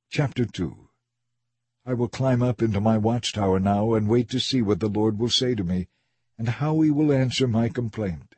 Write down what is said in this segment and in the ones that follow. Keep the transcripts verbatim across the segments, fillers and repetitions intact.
Chapter two. I will climb up into my watchtower now and wait to see what the Lord will say to me, and how he will answer my complaint.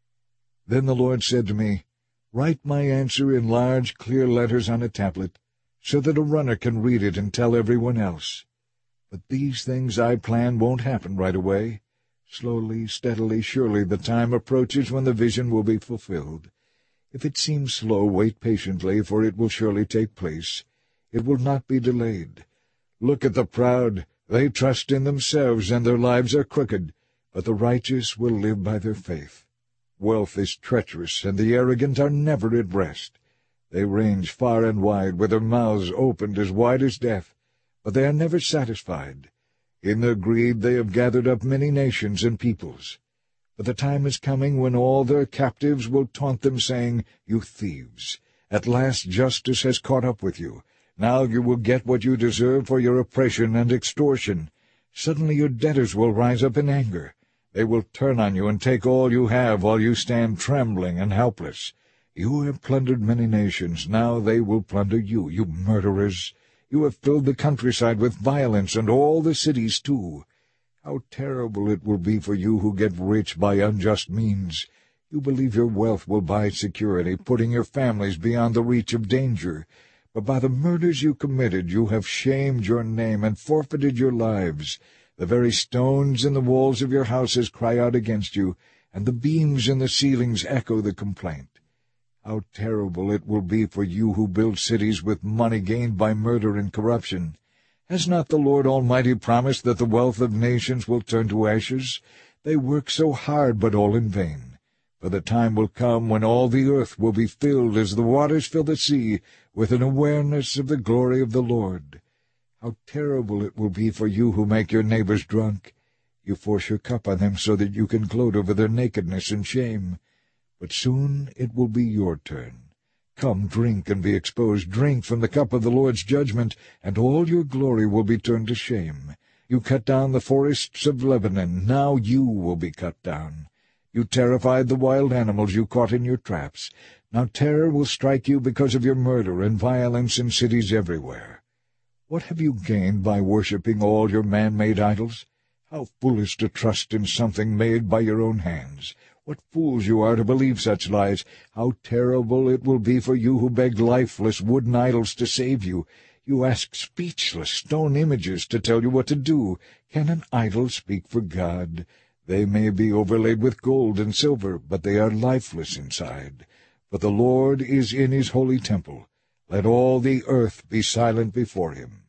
Then the Lord said to me, Write my answer in large, clear letters on a tablet, so that a runner can read it and tell everyone else. But these things I plan won't happen right away. Slowly, steadily, surely the time approaches when the vision will be fulfilled. If it seems slow, wait patiently, for it will surely take place. It will not be delayed. Look at the proud. They trust in themselves, and their lives are crooked, but the righteous will live by their faith. Wealth is treacherous, and the arrogant are never at rest. They range far and wide, with their mouths opened as wide as death, but they are never satisfied. In their greed they have gathered up many nations and peoples. But the time is coming when all their captives will taunt them, saying, You thieves! At last justice has caught up with you. Now you will get what you deserve for your oppression and extortion. Suddenly your debtors will rise up in anger. They will turn on you and take all you have while you stand trembling and helpless. You have plundered many nations. Now they will plunder you, you murderers. You have filled the countryside with violence, and all the cities too. How terrible it will be for you who get rich by unjust means. You believe your wealth will buy security, putting your families beyond the reach of danger. But by the murders you committed you have shamed your name and forfeited your lives. The very stones in the walls of your houses cry out against you, and the beams in the ceilings echo the complaint. How terrible it will be for you who build cities with money gained by murder and corruption. Has not the Lord Almighty promised that the wealth of nations will turn to ashes? They work so hard, but all in vain. For the time will come when all the earth will be filled, as the waters fill the sea, with an awareness of the glory of the Lord. How terrible it will be for you who make your neighbors drunk. You force your cup on them so that you can gloat over their nakedness and shame. But soon it will be your turn. Come, drink and be exposed. Drink from the cup of the Lord's judgment, and all your glory will be turned to shame. You cut down the forests of Lebanon. Now you will be cut down. You terrified the wild animals you caught in your traps. Now terror will strike you because of your murder and violence in cities everywhere. What have you gained by worshipping all your man-made idols? How foolish to trust in something made by your own hands! What fools you are to believe such lies! How terrible it will be for you who beg lifeless wooden idols to save you! You ask speechless stone images to tell you what to do. Can an idol speak for God? They may be overlaid with gold and silver, but they are lifeless inside. But the Lord is in his holy temple. Let all the earth be silent before him.